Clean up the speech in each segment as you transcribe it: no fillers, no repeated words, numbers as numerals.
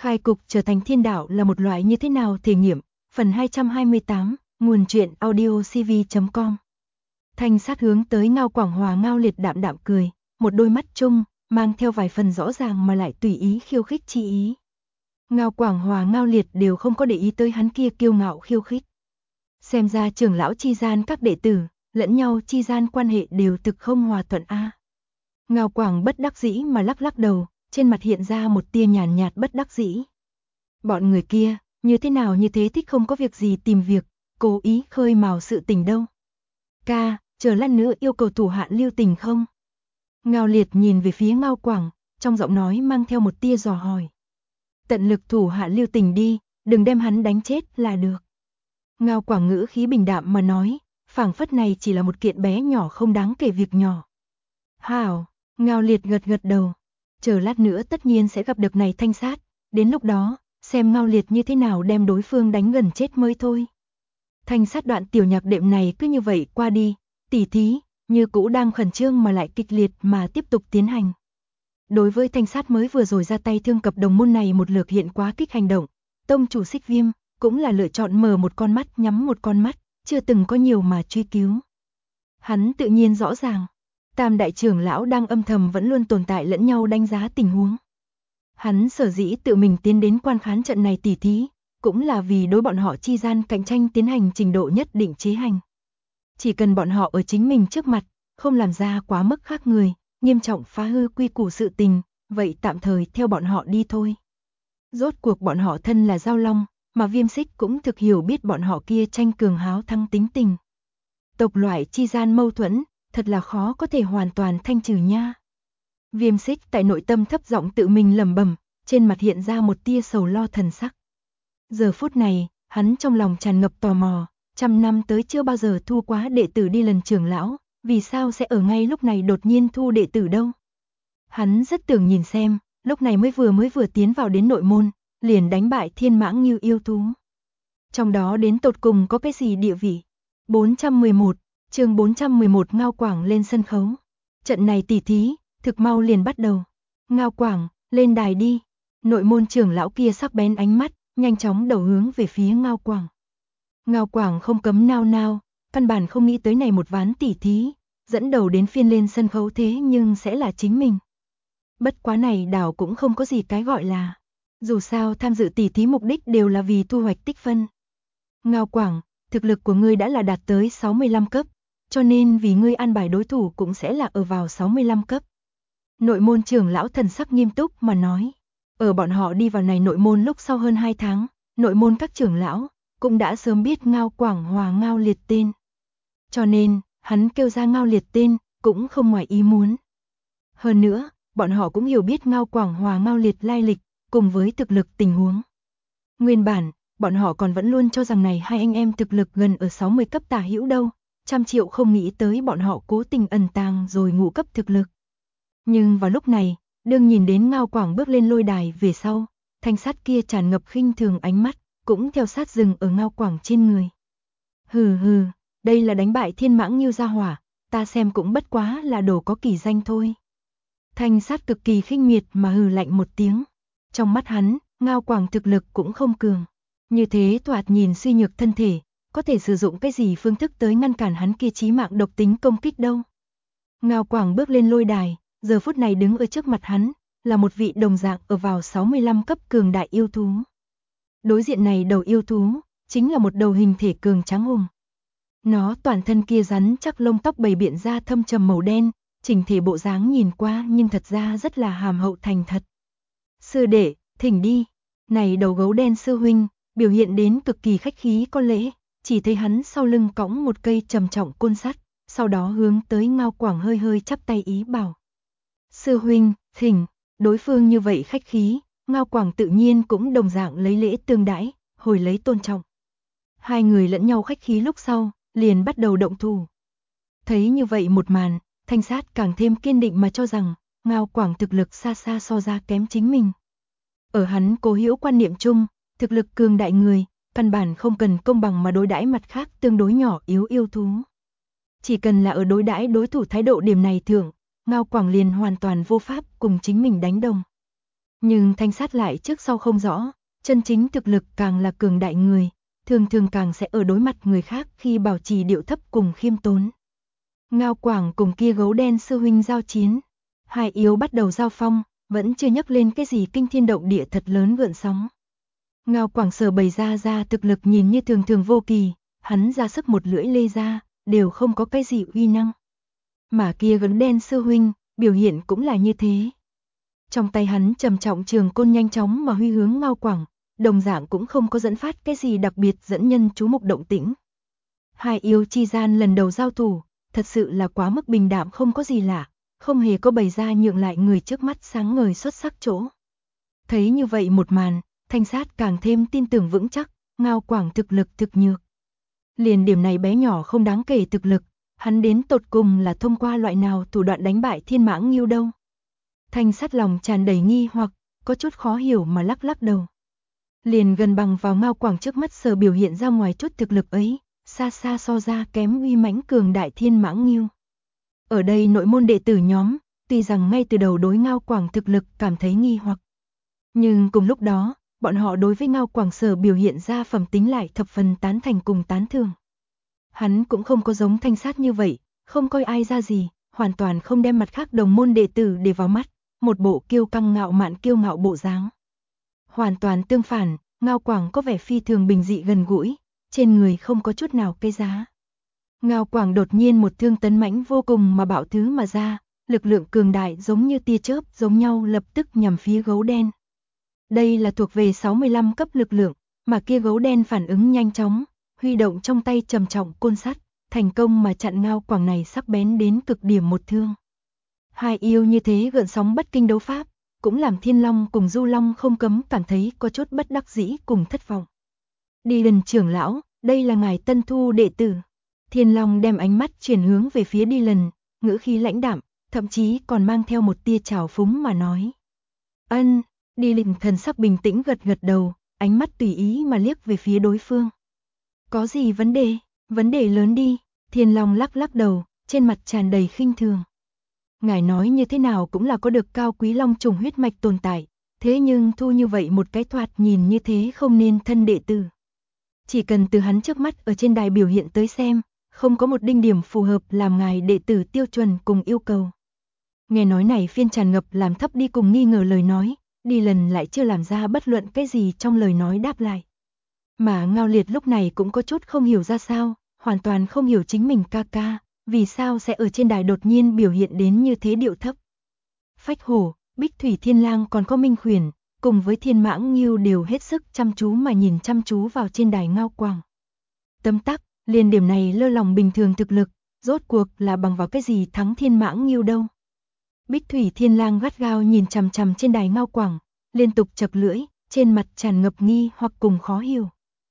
Khai cục trở thành thiên đạo là một loại như thế nào thể nghiệm, phần 228, nguồn truyện audio cv.com. Thanh sát hướng tới Ngao Quảng Hòa Ngao Liệt đạm đạm cười, một đôi mắt trung, mang theo vài phần rõ ràng mà lại tùy ý khiêu khích chi ý. Ngao Quảng Hòa Ngao Liệt đều không có để ý tới hắn kia kiêu ngạo khiêu khích. Xem ra trưởng lão chi gian các đệ tử, lẫn nhau chi gian quan hệ đều thực không hòa thuận a. Ngao Quảng bất đắc dĩ mà lắc lắc đầu, trên mặt hiện ra một tia nhàn nhạt bất đắc dĩ. Bọn người kia, như thế nào như thế thích không có việc gì tìm việc, cố ý khơi mào sự tình đâu. Ca, chờ lát nữa yêu cầu thủ hạ lưu tình không? Ngao Liệt nhìn về phía Ngao Quảng, trong giọng nói mang theo một tia dò hỏi. Tận lực thủ hạ lưu tình đi, đừng đem hắn đánh chết là được. Ngao Quảng ngữ khí bình đạm mà nói, phảng phất này chỉ là một kiện bé nhỏ không đáng kể việc nhỏ. Hảo, Ngao Liệt gật gật đầu. Chờ lát nữa tất nhiên sẽ gặp được này Thanh sát, đến lúc đó, xem Ngao Liệt như thế nào đem đối phương đánh gần chết mới thôi. Thanh sát đoạn tiểu nhạc đệm này cứ như vậy qua đi, tỉ thí, như cũ đang khẩn trương mà lại kịch liệt mà tiếp tục tiến hành. Đối với Thanh sát mới vừa rồi ra tay thương cập đồng môn này một lượt hiện quá kích hành động, tông chủ Xích Viêm cũng là lựa chọn mở một con mắt nhắm một con mắt, chưa từng có nhiều mà truy cứu. Hắn tự nhiên rõ ràng, Tam đại trưởng lão đang âm thầm vẫn luôn tồn tại lẫn nhau đánh giá tình huống. Hắn sở dĩ tự mình tiến đến quan khán trận này tỉ thí, cũng là vì đối bọn họ chi gian cạnh tranh tiến hành trình độ nhất định chế hành. Chỉ cần bọn họ ở chính mình trước mặt, không làm ra quá mức khác người, nghiêm trọng phá hư quy củ sự tình, vậy tạm thời theo bọn họ đi thôi. Rốt cuộc bọn họ thân là giao long, mà Viêm Xích cũng thực hiểu biết bọn họ kia tranh cường háo thắng tính tình. Tộc loại chi gian mâu thuẫn, thật là khó có thể hoàn toàn thanh trừ nha. Viêm Xích tại nội tâm thấp giọng tự mình lẩm bẩm, trên mặt hiện ra một tia sầu lo thần sắc. Giờ phút này, hắn trong lòng tràn ngập tò mò, trăm năm tới chưa bao giờ thu quá đệ tử đi lần trưởng lão, vì sao sẽ ở ngay lúc này đột nhiên thu đệ tử đâu? Hắn rất tưởng nhìn xem, lúc này mới vừa tiến vào đến nội môn, liền đánh bại Thiên Mãng Ngưu yêu thú. Trong đó đến tột cùng có cái gì địa vị? 411, chương 411 Ngao Quảng lên sân khấu. Trận này tỉ thí, thực mau liền bắt đầu. Ngao Quảng, lên đài đi. Nội môn trưởng lão kia sắc bén ánh mắt, nhanh chóng đầu hướng về phía Ngao Quảng. Ngao Quảng không cấm nao nao, căn bản không nghĩ tới này một ván tỉ thí, dẫn đầu đến phiên lên sân khấu thế nhưng sẽ là chính mình. Bất quá này đảo cũng không có gì cái gọi là. Dù sao tham dự tỉ thí mục đích đều là vì thu hoạch tích phân. Ngao Quảng, thực lực của ngươi đã là đạt tới 65 cấp, cho nên vì ngươi an bài đối thủ cũng sẽ là ở vào 65 cấp. Nội môn trưởng lão thần sắc nghiêm túc mà nói. Ở bọn họ đi vào này nội môn lúc sau hơn 2 tháng, nội môn các trưởng lão cũng đã sớm biết Ngao Quảng Hòa Ngao Liệt tên. Cho nên, hắn kêu ra Ngao Liệt tên, cũng không ngoài ý muốn. Hơn nữa, bọn họ cũng hiểu biết Ngao Quảng Hòa Ngao Liệt lai lịch, cùng với thực lực tình huống. Nguyên bản, bọn họ còn vẫn luôn cho rằng này hai anh em thực lực gần ở 60 cấp tả hữu đâu, trăm triệu không nghĩ tới bọn họ cố tình ẩn tàng rồi ngũ cấp thực lực. Nhưng vào lúc này, đương nhìn đến Ngao Quảng bước lên lôi đài về sau, thanh sát kia tràn ngập khinh thường ánh mắt, cũng theo sát dừng ở Ngao Quảng trên người. Hừ hừ, đây là đánh bại Thiên Mãng Ngưu gia hỏa, ta xem cũng bất quá là đồ có kỳ danh thôi. Thanh sát cực kỳ khinh miệt mà hừ lạnh một tiếng. Trong mắt hắn, Ngao Quảng thực lực cũng không cường. Như thế thoạt nhìn suy nhược thân thể, có thể sử dụng cái gì phương thức tới ngăn cản hắn kia chí mạng độc tính công kích đâu. Ngao Quảng bước lên lôi đài, giờ phút này đứng ở trước mặt hắn, là một vị đồng dạng ở vào 65 cấp cường đại yêu thú. Đối diện này đầu yêu thú, chính là một đầu hình thể cường tráng hùng. Nó toàn thân kia rắn chắc lông tóc bầy biện ra thâm trầm màu đen, chỉnh thể bộ dáng nhìn qua nhưng thật ra rất là hàm hậu thành thật. Sư đệ, thỉnh đi. Này đầu gấu đen sư huynh, biểu hiện đến cực kỳ khách khí có lễ, chỉ thấy hắn sau lưng cõng một cây trầm trọng côn sắt, sau đó hướng tới Ngao Quảng hơi hơi chắp tay ý bảo. Sư huynh, thỉnh, đối phương như vậy khách khí, Ngao Quảng tự nhiên cũng đồng dạng lấy lễ tương đãi, hồi lấy tôn trọng. Hai người lẫn nhau khách khí lúc sau, liền bắt đầu động thủ. Thấy như vậy một màn, thanh sát càng thêm kiên định mà cho rằng, Ngao Quảng thực lực xa xa so ra kém chính mình. Ở hắn cố hữu quan niệm chung, thực lực cường đại người, căn bản không cần công bằng mà đối đãi mặt khác tương đối nhỏ yếu yêu thú. Chỉ cần là ở đối đãi đối thủ thái độ điểm này thưởng, Ngao Quảng liền hoàn toàn vô pháp cùng chính mình đánh đồng. Nhưng Thanh Sát lại trước sau không rõ, chân chính thực lực càng là cường đại người, thường thường càng sẽ ở đối mặt người khác khi bảo trì điệu thấp cùng khiêm tốn. Ngao Quảng cùng kia gấu đen sư huynh giao chiến, hai yếu bắt đầu giao phong, vẫn chưa nhấc lên cái gì kinh thiên động địa thật lớn gợn sóng. Ngao Quảng sở bày ra thực lực nhìn như thường thường vô kỳ, hắn ra sức một lưỡi lê ra, đều không có cái gì uy năng. Mà kia gấu đen sư huynh, biểu hiện cũng là như thế. Trong tay hắn trầm trọng trường côn nhanh chóng mà huy hướng Ngao Quảng, đồng dạng cũng không có dẫn phát cái gì đặc biệt dẫn nhân chú mục động tĩnh. Hai yêu chi gian lần đầu giao thủ, thật sự là quá mức bình đạm không có gì lạ, không hề có bày ra nhượng lại người trước mắt sáng ngời xuất sắc chỗ. Thấy như vậy một màn, Thanh Sát càng thêm tin tưởng vững chắc, Ngao Quảng thực lực thực nhược. Liền điểm này bé nhỏ không đáng kể thực lực, hắn đến tột cùng là thông qua loại nào thủ đoạn đánh bại Thiên Mãng Nghiêu đâu. Thanh Sát lòng tràn đầy nghi hoặc, có chút khó hiểu mà lắc lắc đầu. Liền gần bằng vào Ngao Quảng trước mắt sở biểu hiện ra ngoài chút thực lực ấy, xa xa so ra kém uy mãnh cường đại Thiên Mãng Nghiêu. Ở đây nội môn đệ tử nhóm, tuy rằng ngay từ đầu đối Ngao Quảng thực lực cảm thấy nghi hoặc, nhưng cùng lúc đó, bọn họ đối với Ngao Quảng sở biểu hiện ra phẩm tính lại thập phần tán thành cùng tán thưởng. Hắn cũng không có giống Thanh Sát như vậy, không coi ai ra gì, hoàn toàn không đem mặt khác đồng môn đệ tử để vào mắt, một bộ kiêu căng ngạo mạn kiêu ngạo bộ dáng. Hoàn toàn tương phản, Ngao Quảng có vẻ phi thường bình dị gần gũi, trên người không có chút nào cây giá. Ngao Quảng đột nhiên một thương tấn mãnh vô cùng mà bạo thứ mà ra, lực lượng cường đại giống như tia chớp giống nhau lập tức nhằm phía gấu đen. Đây là thuộc về 65 cấp lực lượng, mà kia gấu đen phản ứng nhanh chóng, huy động trong tay trầm trọng côn sắt, thành công mà chặn Ngao Quảng này sắc bén đến cực điểm một thương. Hai yêu như thế gợn sóng bất kinh đấu pháp, cũng làm Thiên Long cùng Du Long không cấm cảm thấy có chút bất đắc dĩ cùng thất vọng. Đi Lần trưởng lão, đây là ngài tân thu đệ tử. Thiên Long đem ánh mắt chuyển hướng về phía Đi Lần, ngữ khí lãnh đạm, thậm chí còn mang theo một tia trào phúng mà nói. Ân, Đi Lần thần sắc bình tĩnh gật gật đầu, ánh mắt tùy ý mà liếc về phía đối phương. Có gì vấn đề lớn đi, Thiên Long lắc lắc đầu, trên mặt tràn đầy khinh thường. Ngài nói như thế nào cũng là có được cao quý long trùng huyết mạch tồn tại, thế nhưng thu như vậy một cái thoạt nhìn như thế không nên thân đệ tử. Chỉ cần từ hắn trước mắt ở trên đài biểu hiện tới xem, không có một đinh điểm phù hợp làm ngài đệ tử tiêu chuẩn cùng yêu cầu. Nghe nói này phiên tràn ngập làm thấp đi cùng nghi ngờ lời nói, Đi Lần lại chưa làm ra bất luận cái gì trong lời nói đáp lại. Mà Ngao Liệt lúc này cũng có chút không hiểu ra sao, hoàn toàn không hiểu chính mình ca ca, vì sao sẽ ở trên đài đột nhiên biểu hiện đến như thế điệu thấp. Phách Hổ, Bích Thủy Thiên Lang còn có Minh Khuyển, cùng với Thiên Mãng Nghiêu đều hết sức chăm chú mà nhìn chăm chú vào trên đài Ngao Quảng. Tấm tắc, liền điểm này lơ lòng bình thường thực lực, rốt cuộc là bằng vào cái gì thắng Thiên Mãng Nghiêu đâu. Bích Thủy Thiên Lang gắt gao nhìn chằm chằm trên đài Ngao Quảng, liên tục chật lưỡi, trên mặt tràn ngập nghi hoặc cùng khó hiểu.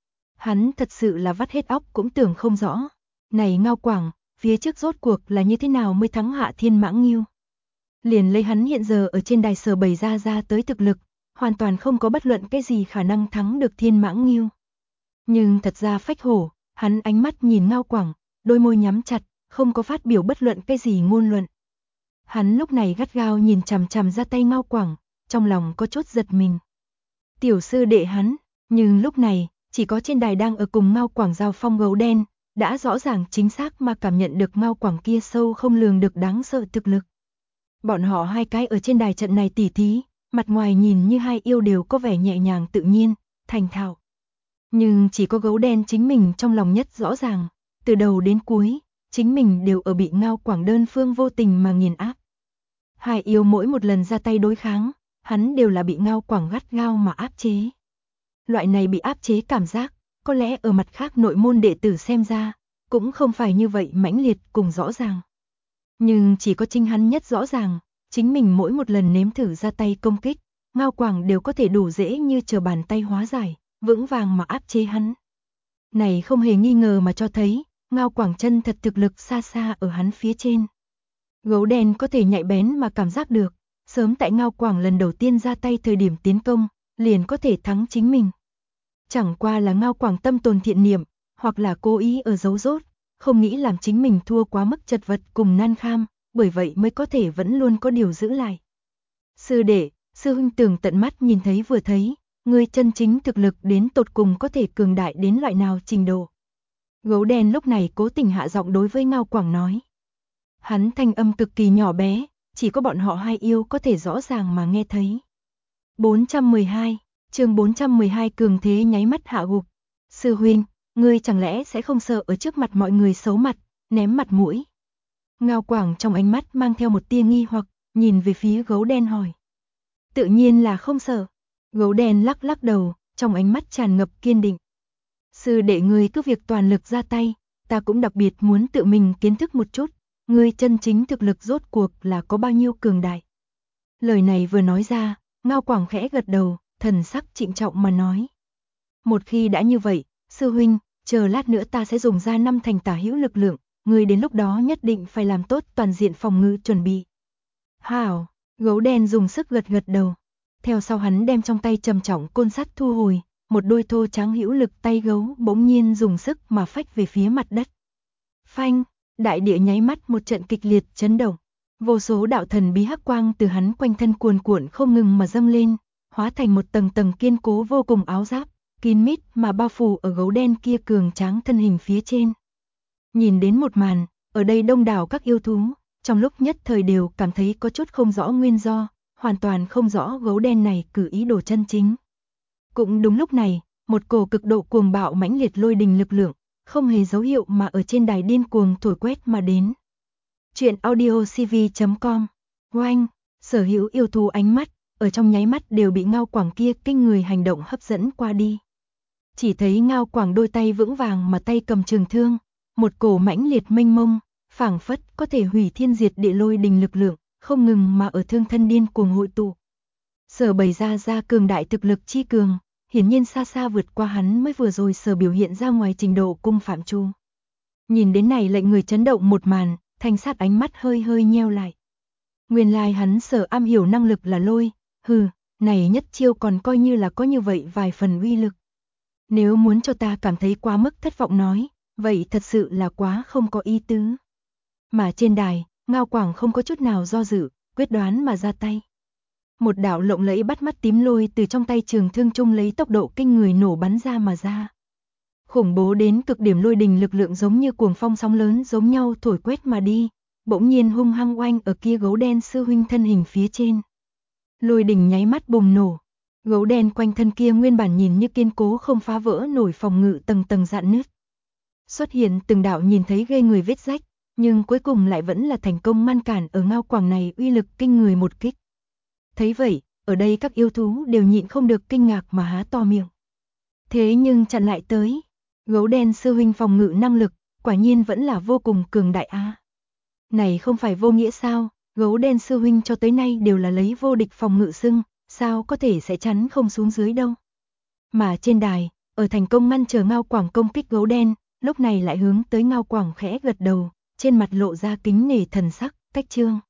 Hắn thật sự là vắt hết óc cũng tưởng không rõ. Này Ngao Quảng, phía trước rốt cuộc là như thế nào mới thắng hạ Thiên Mãng Nghiêu. Liền lấy hắn hiện giờ ở trên đài sở bày ra tới thực lực, hoàn toàn không có bất luận cái gì khả năng thắng được Thiên Mãng Nghiêu. Nhưng thật ra Phách Hổ, hắn ánh mắt nhìn Ngao Quảng, đôi môi nhắm chặt, không có phát biểu bất luận cái gì ngôn luận. Hắn lúc này gắt gao nhìn chằm chằm ra tay Ngao Quảng, trong lòng có chút giật mình. Tiểu sư đệ hắn, nhưng lúc này, chỉ có trên đài đang ở cùng Ngao Quảng giao phong gấu đen, đã rõ ràng chính xác mà cảm nhận được Ngao Quảng kia sâu không lường được đáng sợ thực lực. Bọn họ hai cái ở trên đài trận này tỉ thí, mặt ngoài nhìn như hai yêu đều có vẻ nhẹ nhàng tự nhiên, thành thạo. Nhưng chỉ có gấu đen chính mình trong lòng nhất rõ ràng, từ đầu đến cuối, chính mình đều ở bị Ngao Quảng đơn phương vô tình mà nghiền áp. Hai yêu mỗi một lần ra tay đối kháng, hắn đều là bị Ngao Quảng gắt gao mà áp chế. Loại này bị áp chế cảm giác, có lẽ ở mặt khác nội môn đệ tử xem ra, cũng không phải như vậy mãnh liệt cùng rõ ràng. Nhưng chỉ có chính hắn nhất rõ ràng, chính mình mỗi một lần nếm thử ra tay công kích, Ngao Quảng đều có thể đủ dễ như trở bàn tay hóa giải, vững vàng mà áp chế hắn. Này không hề nghi ngờ mà cho thấy, Ngao Quảng chân thật thực lực xa xa ở hắn phía trên. Gấu đen có thể nhạy bén mà cảm giác được, sớm tại Ngao Quảng lần đầu tiên ra tay thời điểm tiến công, liền có thể thắng chính mình. Chẳng qua là Ngao Quảng tâm tồn thiện niệm, hoặc là cố ý ở giấu rốt, không nghĩ làm chính mình thua quá mức chật vật cùng nan kham, bởi vậy mới có thể vẫn luôn có điều giữ lại. Sư đệ, Sư huynh tưởng tận mắt nhìn thấy vừa thấy, ngươi chân chính thực lực đến tột cùng có thể cường đại đến loại nào trình độ. Gấu đen lúc này cố tình hạ giọng đối với Ngao Quảng nói. Hắn thanh âm cực kỳ nhỏ bé, chỉ có bọn họ hai yêu có thể rõ ràng mà nghe thấy. 412, chương 412 cường thế nháy mắt hạ gục. Sư huynh, ngươi chẳng lẽ sẽ không sợ ở trước mặt mọi người xấu mặt, ném mặt mũi? Ngao Quảng trong ánh mắt mang theo một tia nghi hoặc, nhìn về phía gấu đen hỏi. Tự nhiên là không sợ. Gấu đen lắc lắc đầu, trong ánh mắt tràn ngập kiên định. Sư đệ ngươi cứ việc toàn lực ra tay, ta cũng đặc biệt muốn tự mình kiến thức một chút, ngươi chân chính thực lực rốt cuộc là có bao nhiêu cường đại. Lời này vừa nói ra, Ngao Quảng khẽ gật đầu, thần sắc trịnh trọng mà nói. Một khi đã như vậy, sư huynh, chờ lát nữa ta sẽ dùng ra 5 thành tả hữu lực lượng, ngươi đến lúc đó nhất định phải làm tốt toàn diện phòng ngự chuẩn bị. Hảo, gấu đen dùng sức gật gật đầu. Theo sau hắn đem trong tay trầm trọng côn sắt thu hồi, một đôi thô trắng hữu lực tay gấu bỗng nhiên dùng sức mà phách về phía mặt đất. Phanh, đại địa nháy mắt một trận kịch liệt chấn động. Vô số đạo thần bí hắc quang từ hắn quanh thân cuồn cuộn không ngừng mà dâng lên, hóa thành một tầng tầng kiên cố vô cùng áo giáp, kín mít mà bao phủ ở gấu đen kia cường tráng thân hình phía trên. Nhìn đến một màn, ở đây đông đảo các yêu thú, trong lúc nhất thời đều cảm thấy có chút không rõ nguyên do, hoàn toàn không rõ gấu đen này cử ý đồ chân chính. Cũng đúng lúc này, một cổ cực độ cuồng bạo mãnh liệt lôi đình lực lượng, không hề dấu hiệu mà ở trên đài điên cuồng thổi quét mà đến. Chuyện audiocv.com. Oanh, sở hữu yêu thú ánh mắt, ở trong nháy mắt đều bị Ngao Quảng kia kinh người hành động hấp dẫn qua đi. Chỉ thấy Ngao Quảng đôi tay vững vàng mà tay cầm trường thương, một cổ mãnh liệt mênh mông, phảng phất có thể hủy thiên diệt địa lôi đình lực lượng, không ngừng mà ở thương thân điên cuồng hội tụ. Sở bày ra cường đại thực lực chi cường, hiển nhiên xa xa vượt qua hắn mới vừa rồi sở biểu hiện ra ngoài trình độ cung phạm chu. Nhìn đến này lệnh người chấn động một màn, Thanh Sát ánh mắt hơi hơi nheo lại. Nguyên lai hắn sở am hiểu năng lực là lôi, này nhất chiêu còn coi như là có như vậy vài phần uy lực. Nếu muốn cho ta cảm thấy quá mức thất vọng nói, vậy thật sự là quá không có ý tứ. Mà trên đài, Ngao Quảng không có chút nào do dự, quyết đoán mà ra tay. Một đạo lộng lẫy bắt mắt tím lôi từ trong tay trường thương trung lấy tốc độ kinh người nổ bắn ra mà ra. Khủng bố đến cực điểm lôi đình lực lượng giống như cuồng phong sóng lớn giống nhau thổi quét mà đi, bỗng nhiên hung hăng oanh ở kia gấu đen sư huynh thân hình phía trên. Lôi đình nháy mắt bùng nổ, gấu đen quanh thân kia nguyên bản nhìn như kiên cố không phá vỡ nổi phòng ngự tầng tầng rạn nứt. Xuất hiện từng đạo nhìn thấy ghê người vết rách, nhưng cuối cùng lại vẫn là thành công ngăn cản ở Ngao Quảng này uy lực kinh người một kích. Thấy vậy, ở đây các yêu thú đều nhịn không được kinh ngạc mà há to miệng. Thế nhưng chặn lại tới, gấu đen sư huynh phòng ngự năng lực, quả nhiên vẫn là vô cùng cường đại a. Này không phải vô nghĩa sao, gấu đen sư huynh cho tới nay đều là lấy vô địch phòng ngự xưng, sao có thể sẽ chắn không xuống dưới đâu. Mà trên đài, ở thành công ngăn trở Ngao Quảng công kích gấu đen, lúc này lại hướng tới Ngao Quảng khẽ gật đầu, trên mặt lộ ra kính nể thần sắc, cách trương.